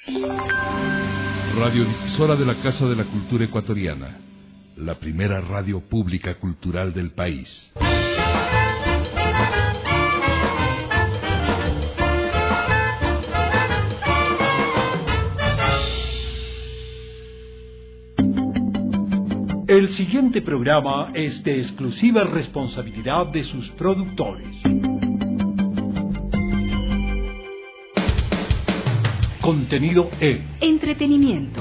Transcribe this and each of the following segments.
Radiodifusora de la Casa de la Cultura Ecuatoriana, la primera radio pública cultural del país. El siguiente programa es de exclusiva responsabilidad de sus productores. Contenido E. Entretenimiento.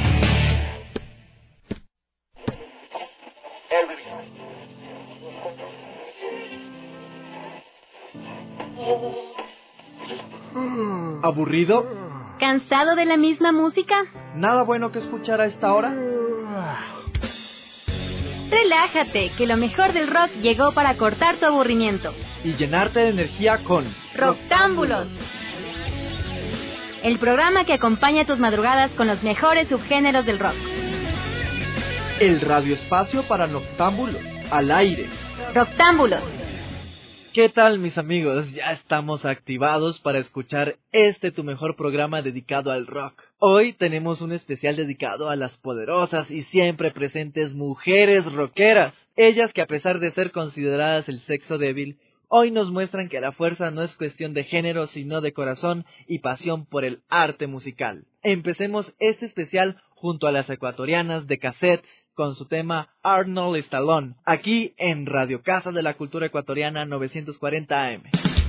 ¿Aburrido? ¿Cansado de la misma música? ¿Nada bueno que escuchar a esta hora? Relájate, que lo mejor del rock llegó para cortar tu aburrimiento. Y llenarte de energía con Rocktámbulos. El programa que acompaña tus madrugadas con los mejores subgéneros del rock. El radioespacio para noctámbulos, al aire. Rocktámbulos. ¿Qué tal, mis amigos? Ya estamos activados para escuchar tu mejor programa dedicado al rock. Hoy tenemos un especial dedicado a las poderosas y siempre presentes mujeres rockeras. Ellas que, a pesar de ser consideradas el sexo débil, hoy nos muestran que la fuerza no es cuestión de género, sino de corazón y pasión por el arte musical. Empecemos este especial junto a las ecuatorianas de Cassettes con su tema Arnold Stallone, aquí en Radio Casa de la Cultura Ecuatoriana 940 AM.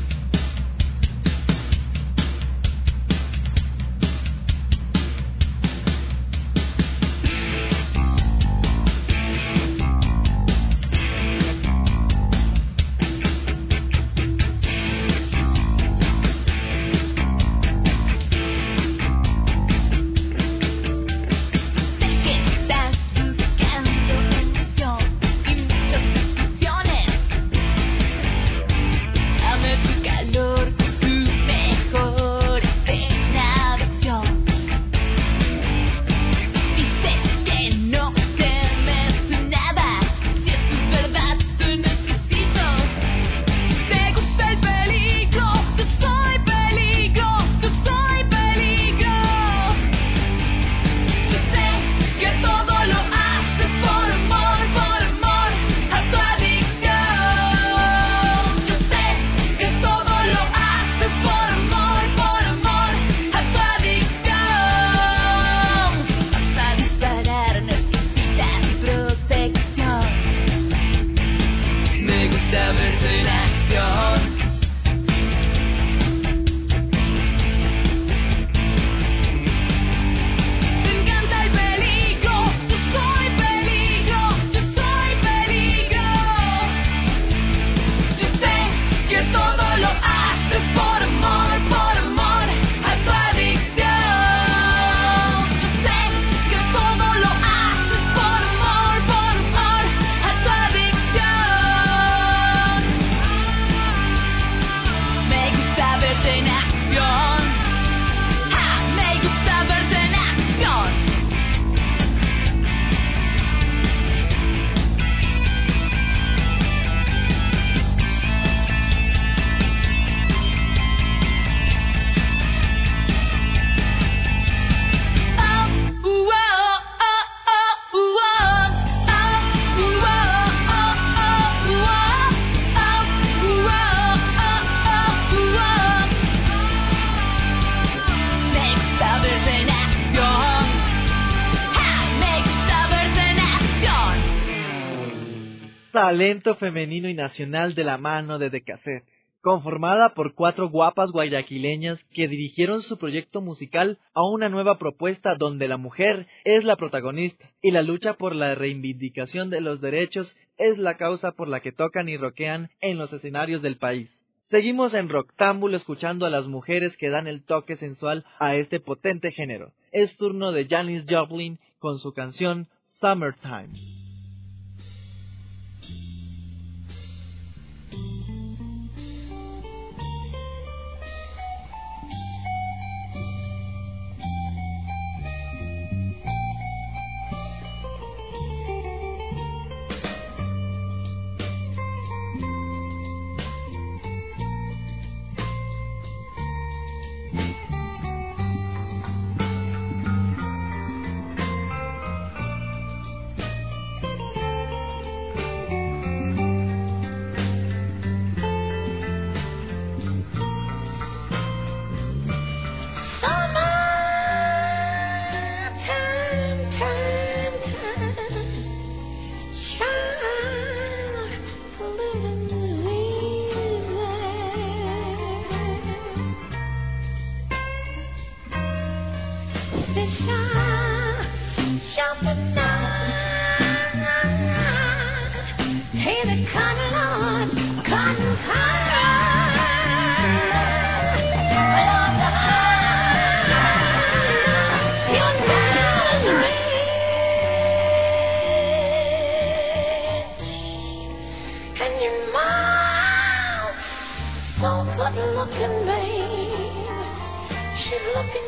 Talento femenino y nacional de la mano de The Cassettes, conformada por 4 guapas guayaquileñas que dirigieron su proyecto musical a una nueva propuesta donde la mujer es la protagonista y la lucha por la reivindicación de los derechos es la causa por la que tocan y rockean en los escenarios del país. Seguimos en Rocktámbulo escuchando a las mujeres que dan el toque sensual a este potente género. Es turno de Janis Joplin con su canción Summertime.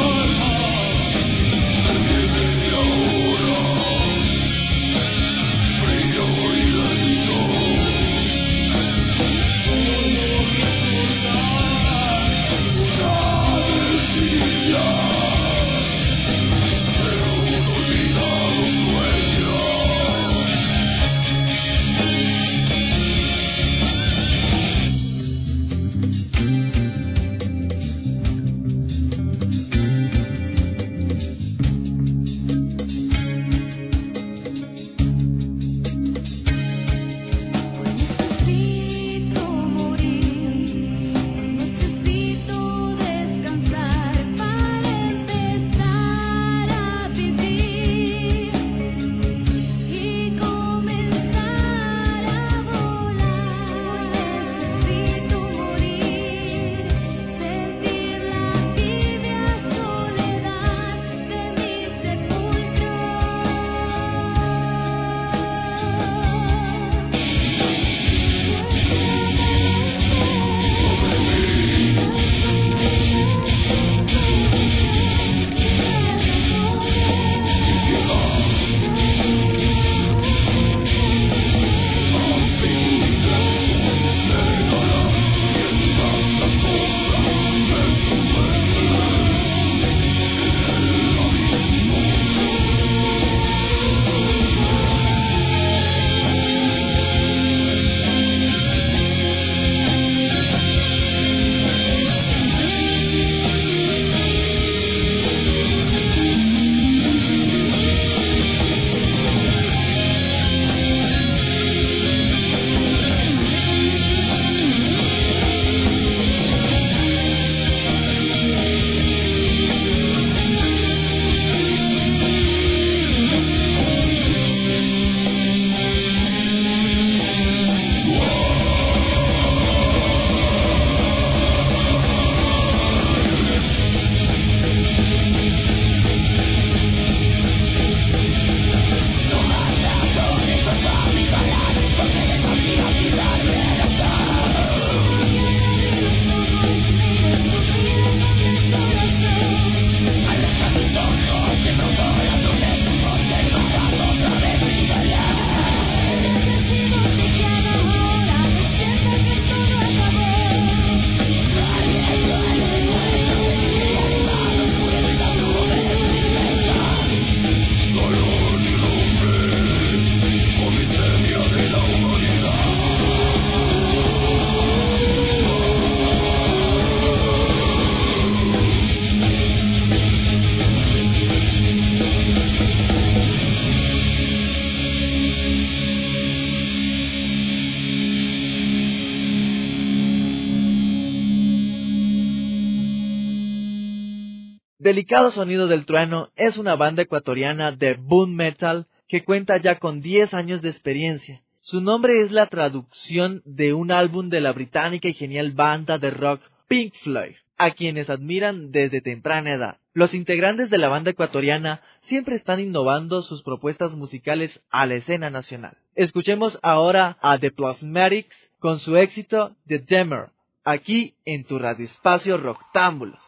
Delicado Sonido del Trueno es una banda ecuatoriana de boom metal que cuenta ya con 10 años de experiencia. Su nombre es la traducción de un álbum de la británica y genial banda de rock Pink Floyd, a quienes admiran desde temprana edad. Los integrantes de la banda ecuatoriana siempre están innovando sus propuestas musicales a la escena nacional. Escuchemos ahora a The Plasmatics con su éxito The Demer, aquí en tu radioespacio Rocktámbulos.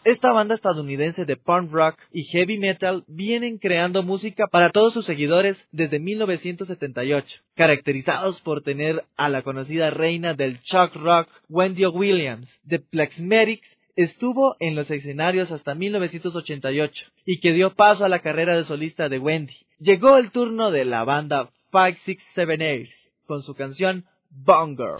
Esta banda estadounidense de punk rock y heavy metal vienen creando música para todos sus seguidores desde 1978, caracterizados por tener a la conocida reina del shock rock, Wendy Williams. The Plasmatics estuvo en los escenarios hasta 1988 y que dio paso a la carrera de solista de Wendy. Llegó el turno de la banda 567 con su canción Bone Girl.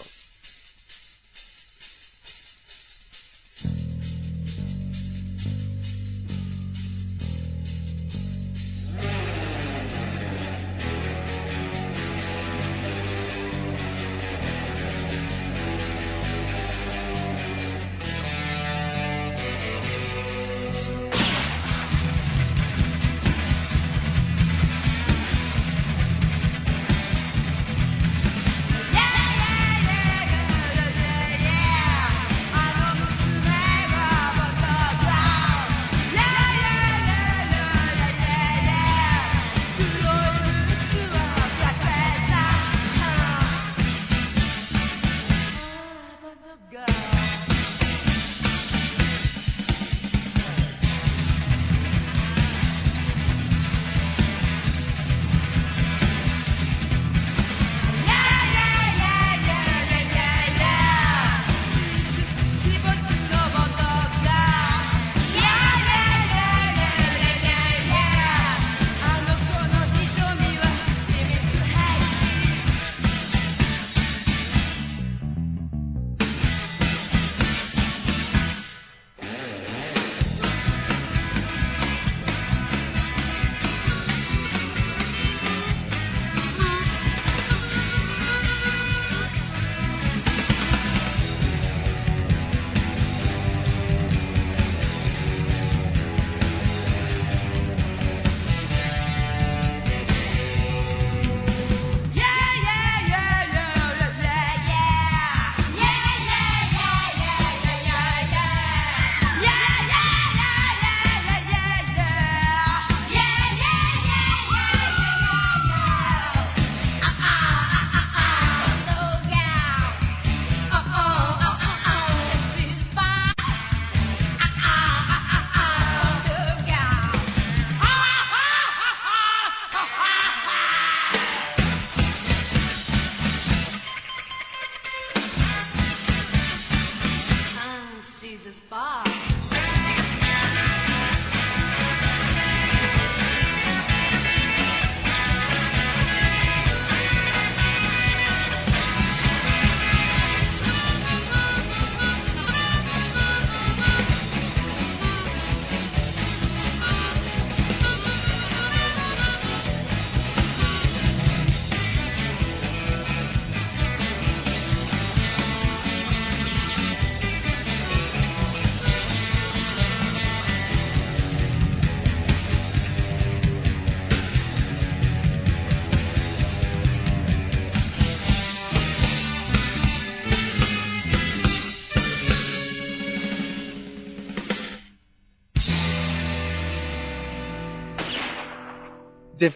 The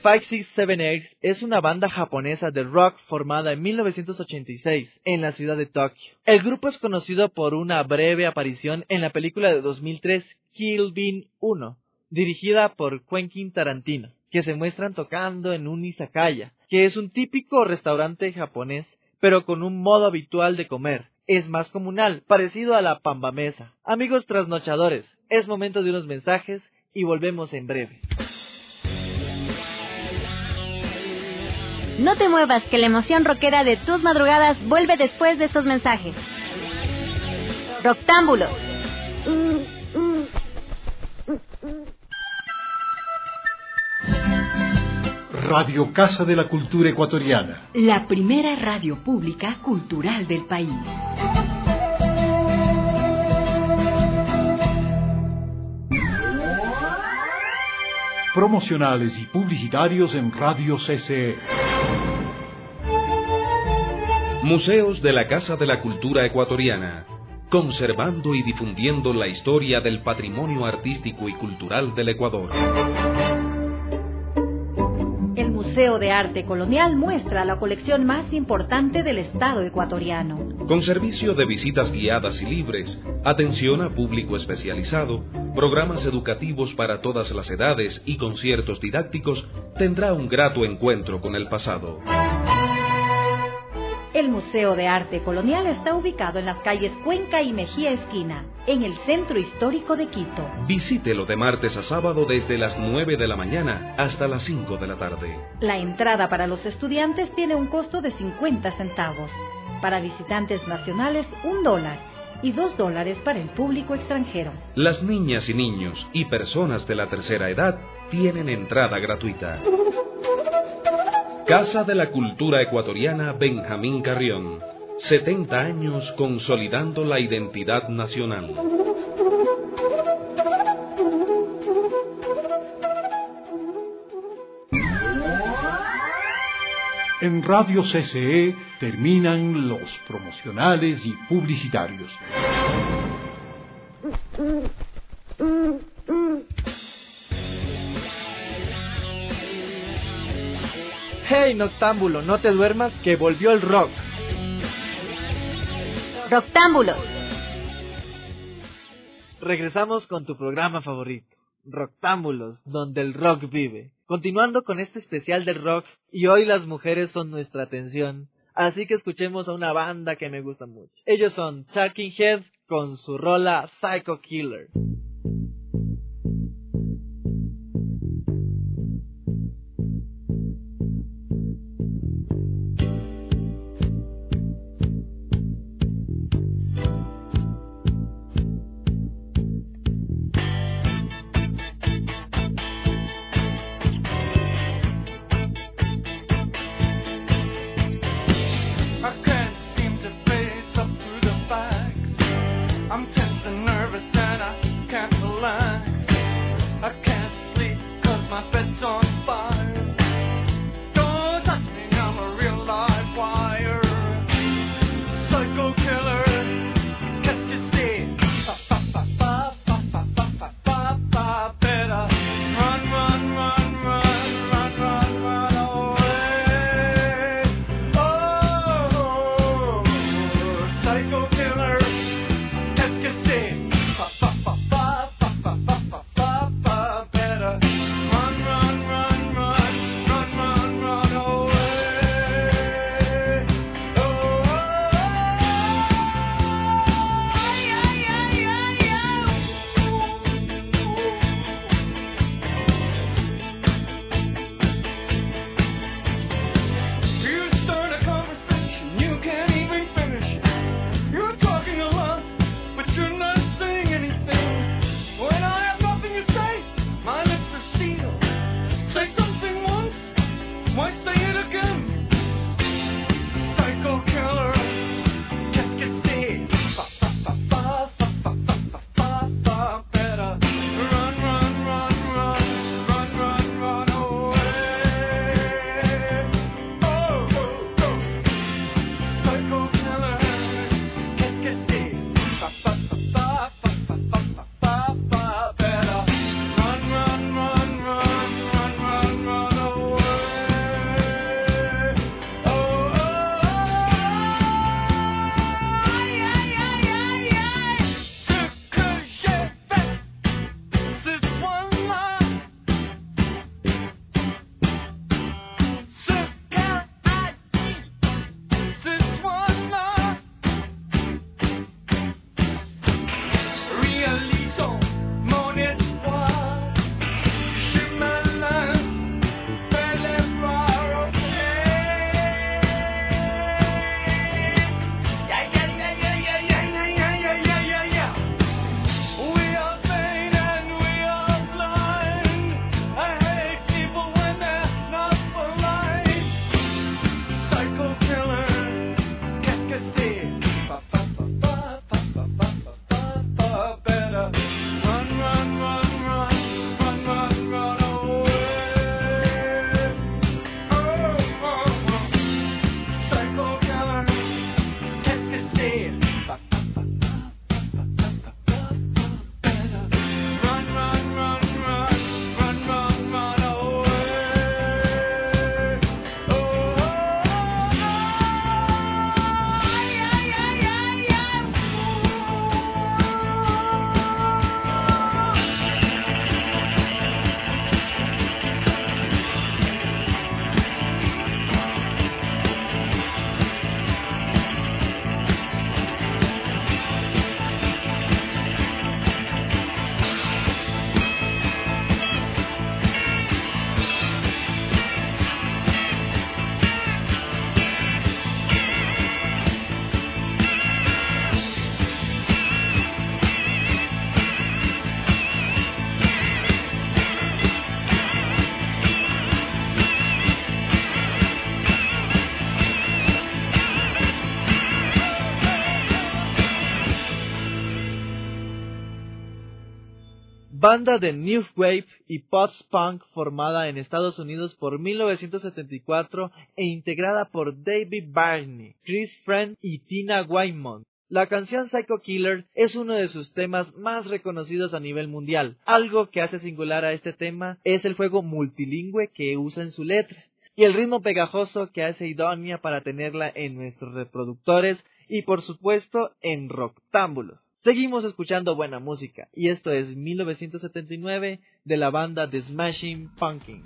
567 es una banda japonesa de rock formada en 1986 en la ciudad de Tokio. El grupo es conocido por una breve aparición en la película de 2003 Kill Bill 1, dirigida por Quentin Tarantino, que se muestran tocando en un izakaya, que es un típico restaurante japonés, pero con un modo habitual de comer. Es más comunal, parecido a la pambamesa. Amigos trasnochadores, es momento de unos mensajes y volvemos en breve. No te muevas, que la emoción rockera de tus madrugadas vuelve después de estos mensajes. Roctámbulos. Radio Casa de la Cultura Ecuatoriana. La primera radio pública cultural del país. Promocionales y publicitarios en Radio CCE. Museos de la Casa de la Cultura Ecuatoriana, conservando y difundiendo la historia del patrimonio artístico y cultural del Ecuador. El Museo Museo de Arte Colonial muestra la colección más importante del estado ecuatoriano. Con servicio de visitas guiadas y libres, atención a público especializado, programas educativos para todas las edades y conciertos didácticos, tendrá un grato encuentro con el pasado. El Museo de Arte Colonial está ubicado en las calles Cuenca y Mejía Esquina, en el centro histórico de Quito. Visítelo de martes a sábado desde las 9 de la mañana hasta las 5 de la tarde. La entrada para los estudiantes tiene un costo de 50 centavos. Para visitantes nacionales, $1 y $2 para el público extranjero. Las niñas y niños y personas de la tercera edad tienen entrada gratuita. Casa de la Cultura Ecuatoriana Benjamín Carrión. 70 años consolidando la identidad nacional. En Radio CCE terminan los promocionales y publicitarios. Hey Noctámbulo, no te duermas que volvió el rock. Roctámbulos. Regresamos con tu programa favorito, Roctámbulos, donde el rock vive. Continuando con este especial del rock, y hoy las mujeres son nuestra atención, así que escuchemos a una banda que me gusta mucho. Ellos son Talking Head con su rola Psycho Killer. You banda de New Wave y Post-Punk formada en Estados Unidos por 1974 e integrada por David Barney, Chris Friend y Tina Weymouth. La canción Psycho Killer es uno de sus temas más reconocidos a nivel mundial. Algo que hace singular a este tema es el juego multilingüe que usa en su letra y el ritmo pegajoso que hace idónea para tenerla en nuestros reproductores y por supuesto en Rocktámbulos. Seguimos escuchando buena música y esto es 1979 de la banda The Smashing Pumpkins.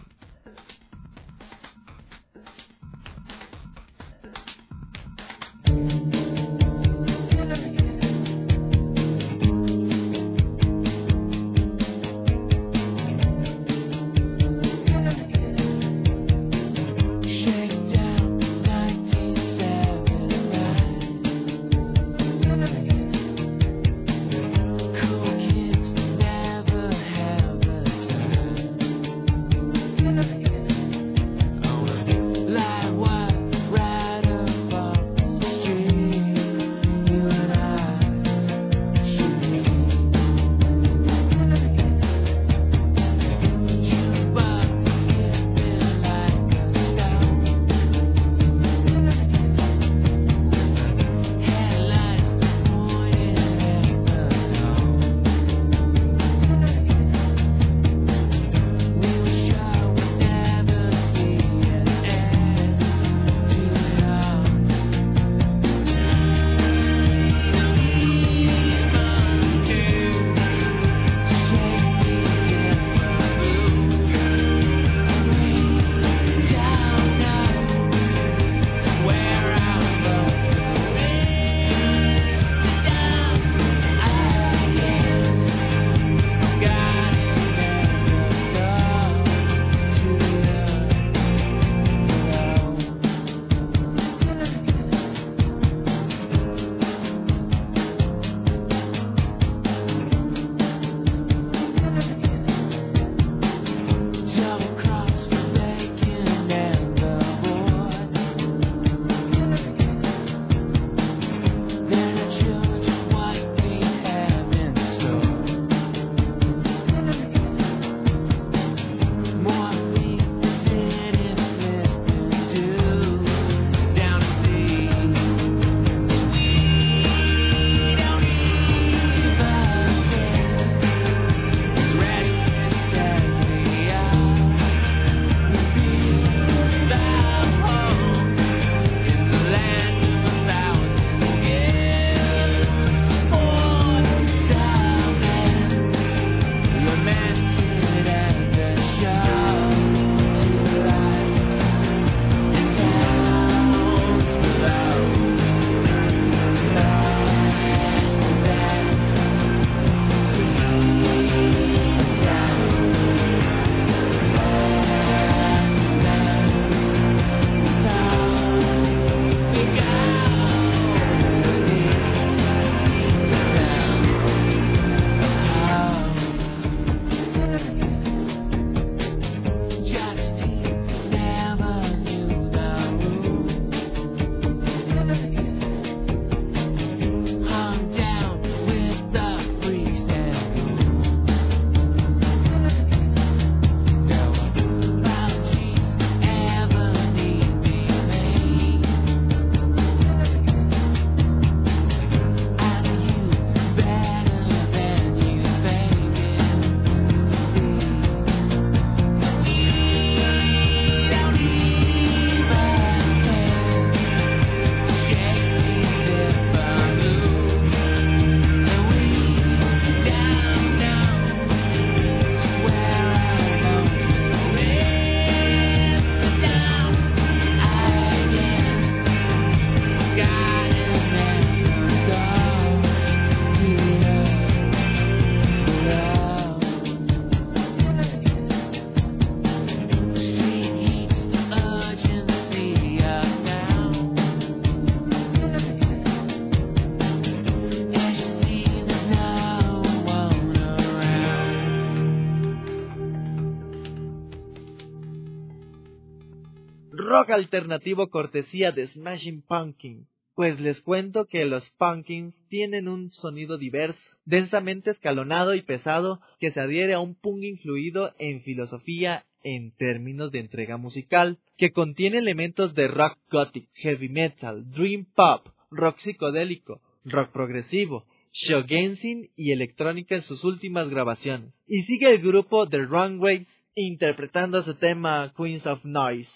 rock alternativo cortesía de Smashing Pumpkins. Pues les cuento que los Pumpkins tienen un sonido diverso, densamente escalonado y pesado, que se adhiere a un punk influido en filosofía en términos de entrega musical, que contiene elementos de rock gothic, heavy metal, dream pop, rock psicodélico, rock progresivo, shoegazing y electrónica en sus últimas grabaciones. Y sigue el grupo The Runaways interpretando su tema Queens of Noise.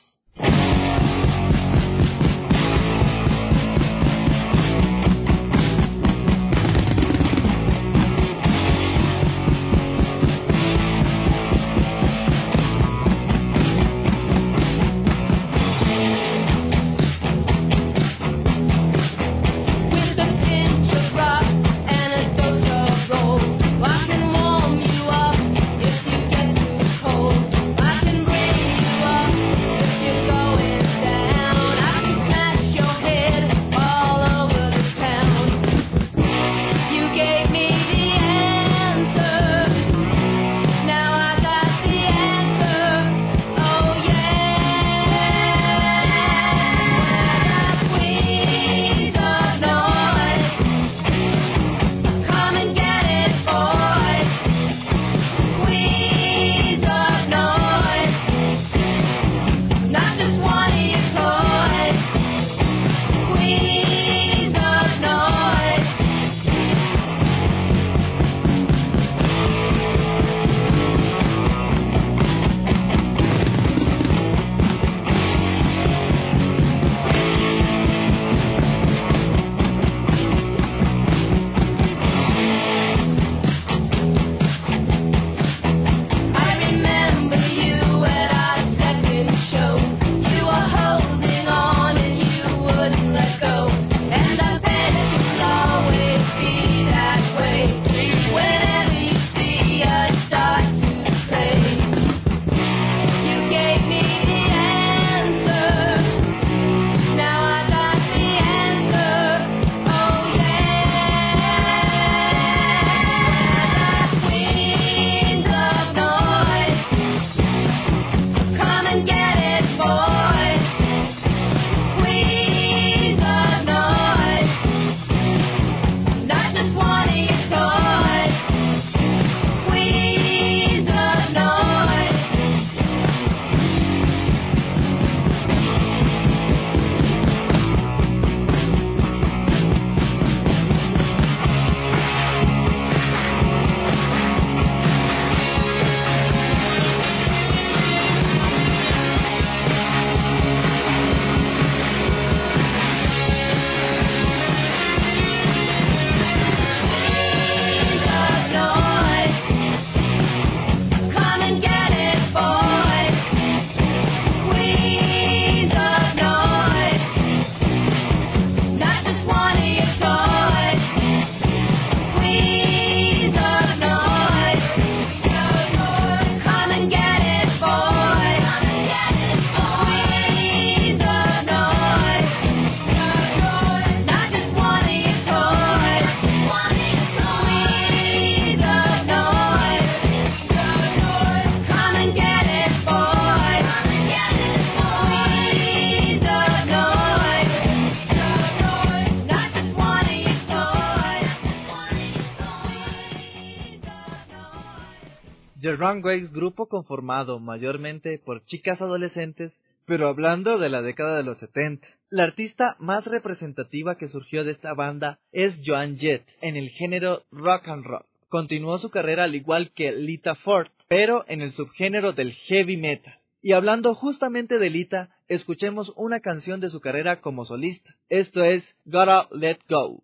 The Runaways, grupo conformado mayormente por chicas adolescentes, pero hablando de la década de los 70. La artista más representativa que surgió de esta banda es Joan Jett, en el género rock and roll. Continuó su carrera al igual que Lita Ford, pero en el subgénero del heavy metal. Y hablando justamente de Lita, escuchemos una canción de su carrera como solista. Esto es Gotta Let Go.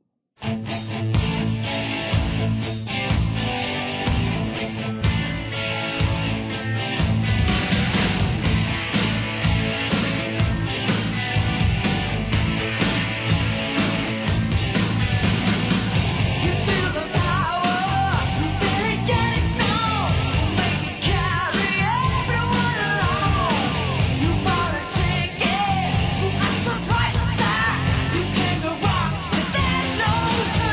No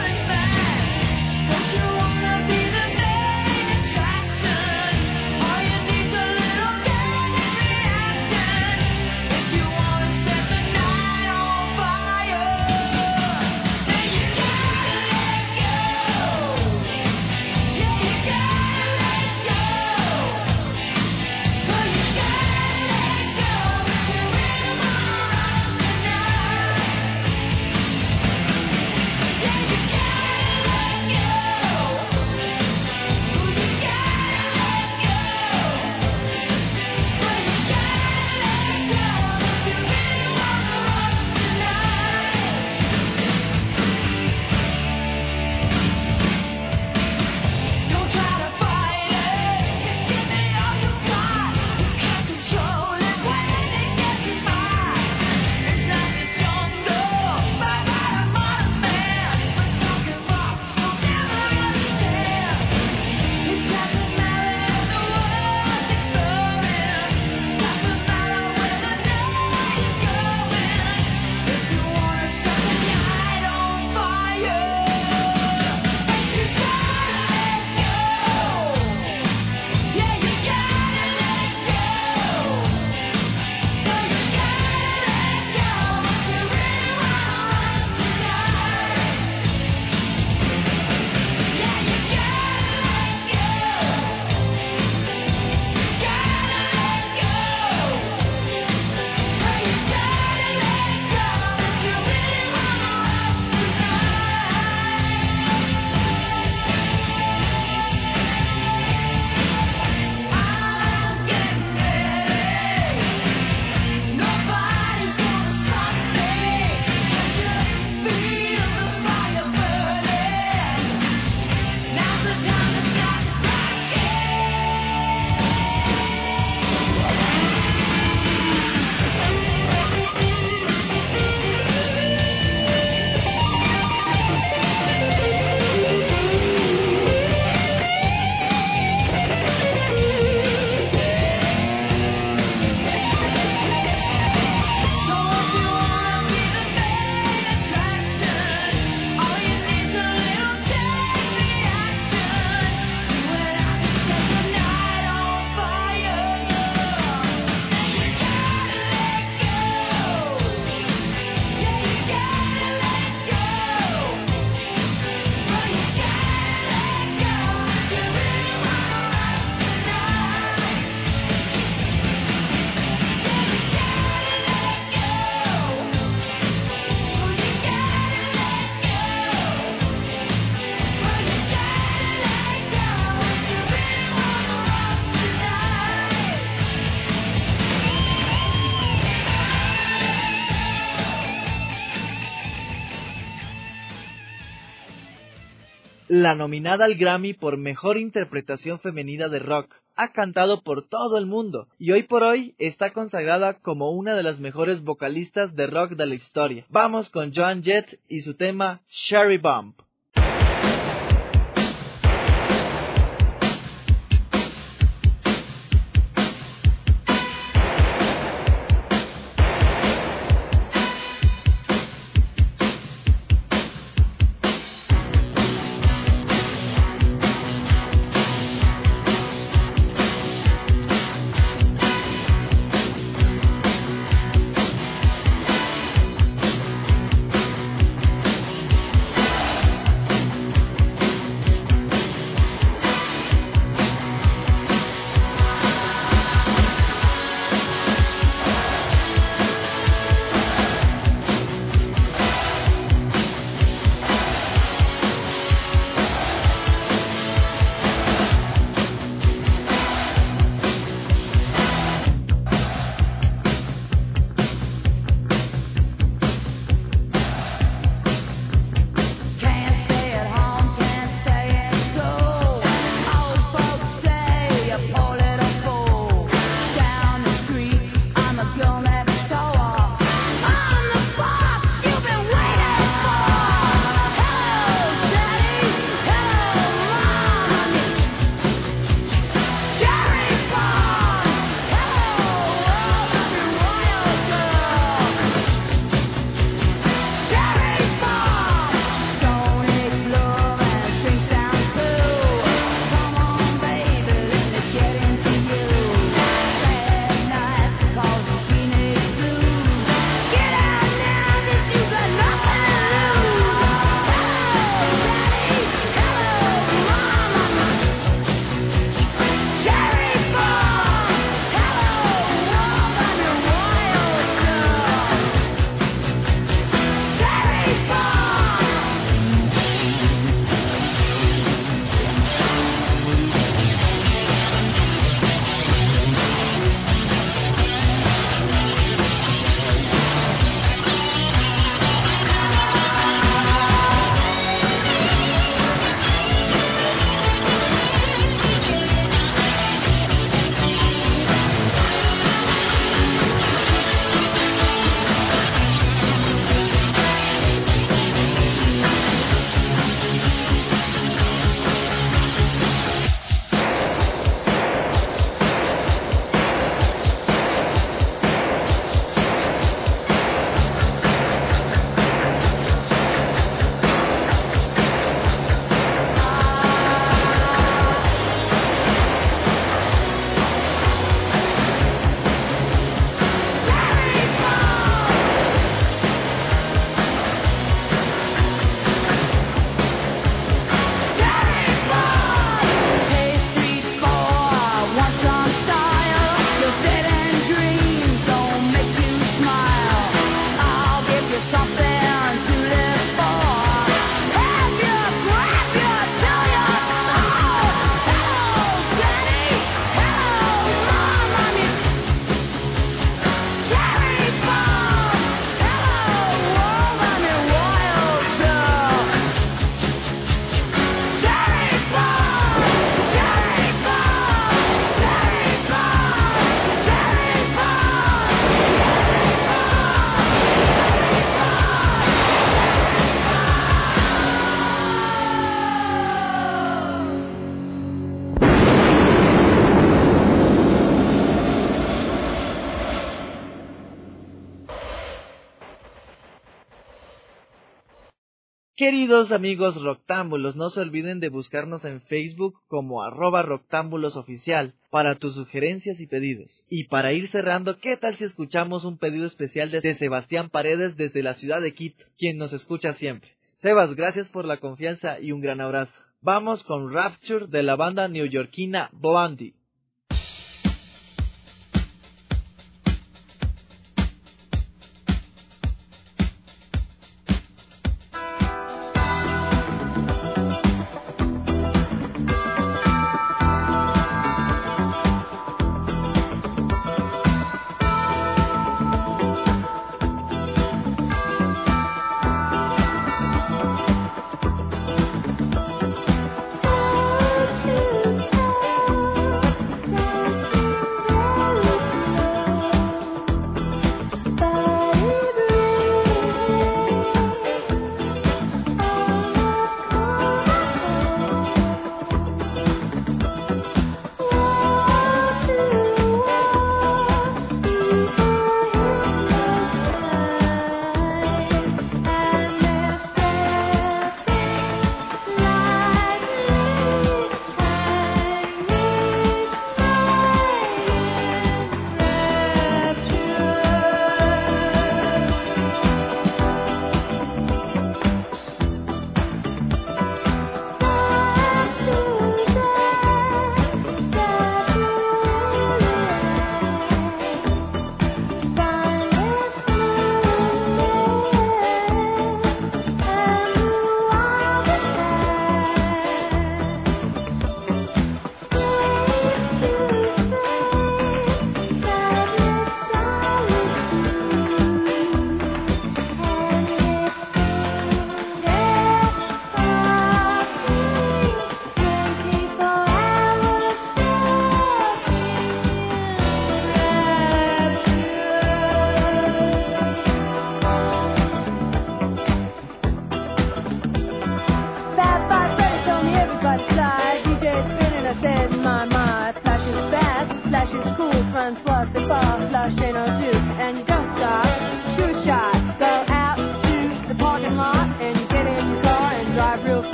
la nominada al Grammy por Mejor Interpretación Femenina de Rock. Ha cantado por todo el mundo y hoy por hoy está consagrada como una de las mejores vocalistas de rock de la historia. Vamos con Joan Jett y su tema Cherry Bomb. Queridos amigos Rocktámbulos, no se olviden de buscarnos en Facebook como @Rocktámbulosoficial para tus sugerencias y pedidos. Y para ir cerrando, ¿qué tal si escuchamos un pedido especial de Sebastián Paredes desde la ciudad de Quito, quien nos escucha siempre? Sebas, gracias por la confianza y un gran abrazo. Vamos con Rapture de la banda neoyorquina Blondie.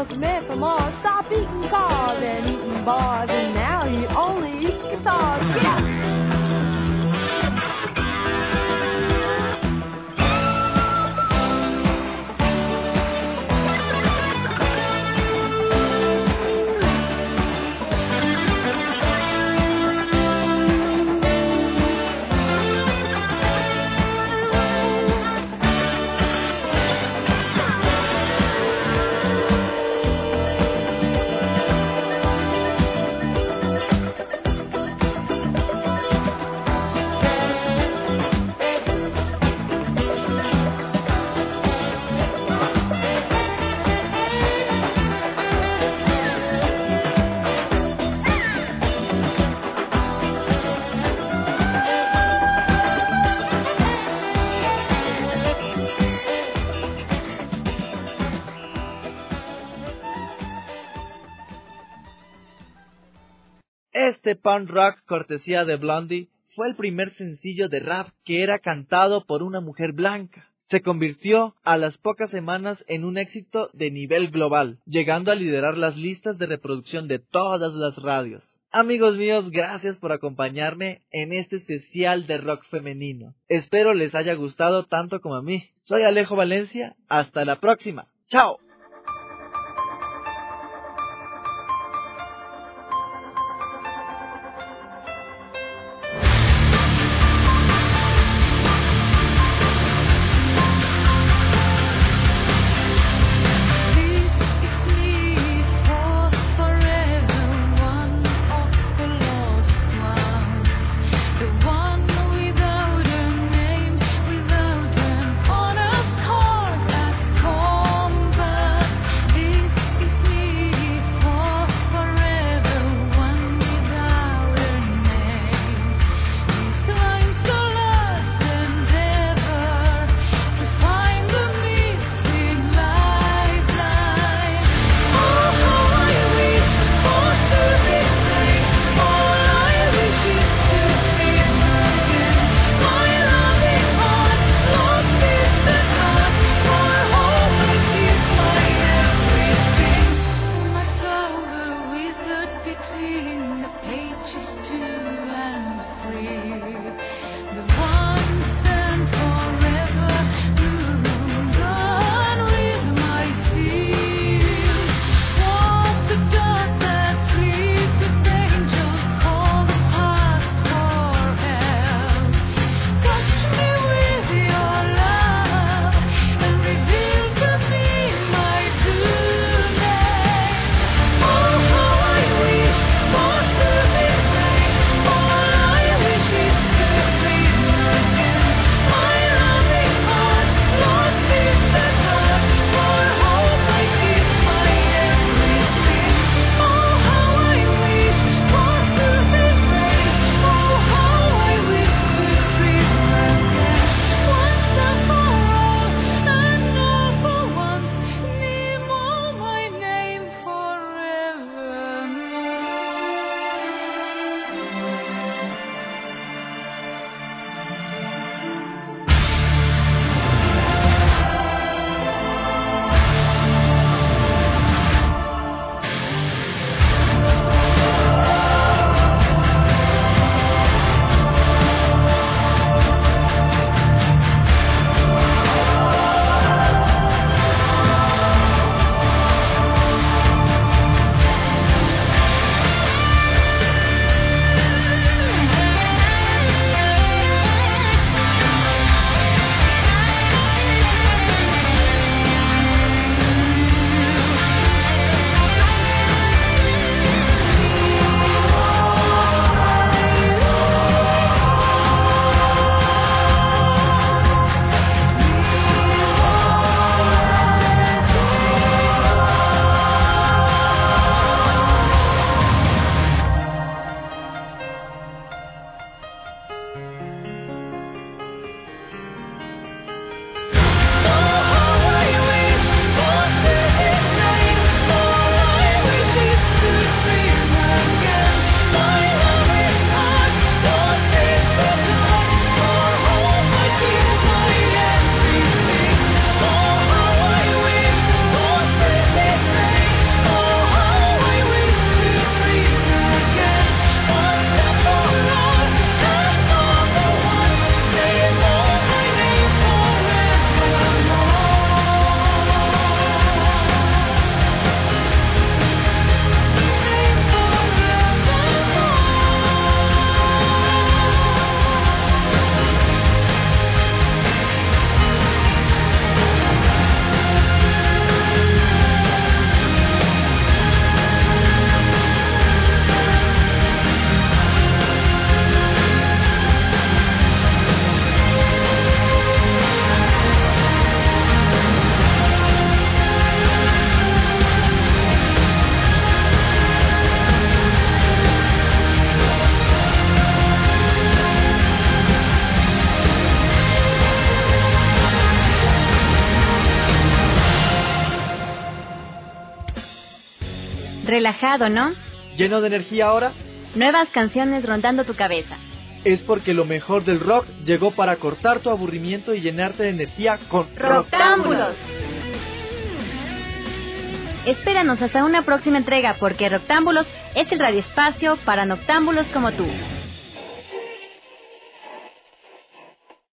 was meant for more. Stop eating cars and eating bars, and now he only eats guitars. Yeah. Este punk rock cortesía de Blondie fue el primer sencillo de rap que era cantado por una mujer blanca. Se convirtió a las pocas semanas en un éxito de nivel global, llegando a liderar las listas de reproducción de todas las radios. Amigos míos, gracias por acompañarme en este especial de rock femenino. Espero les haya gustado tanto como a mí. Soy Alejo Valencia, hasta la próxima. ¡Chao! Without an honest heart as combat. Relajado, ¿no? ¿Lleno de energía ahora? Nuevas canciones rondando tu cabeza. Es porque lo mejor del rock llegó para cortar tu aburrimiento y llenarte de energía con ¡Roctámbulos! Espéranos hasta una próxima entrega porque Roctámbulos es el radioespacio para noctámbulos como tú.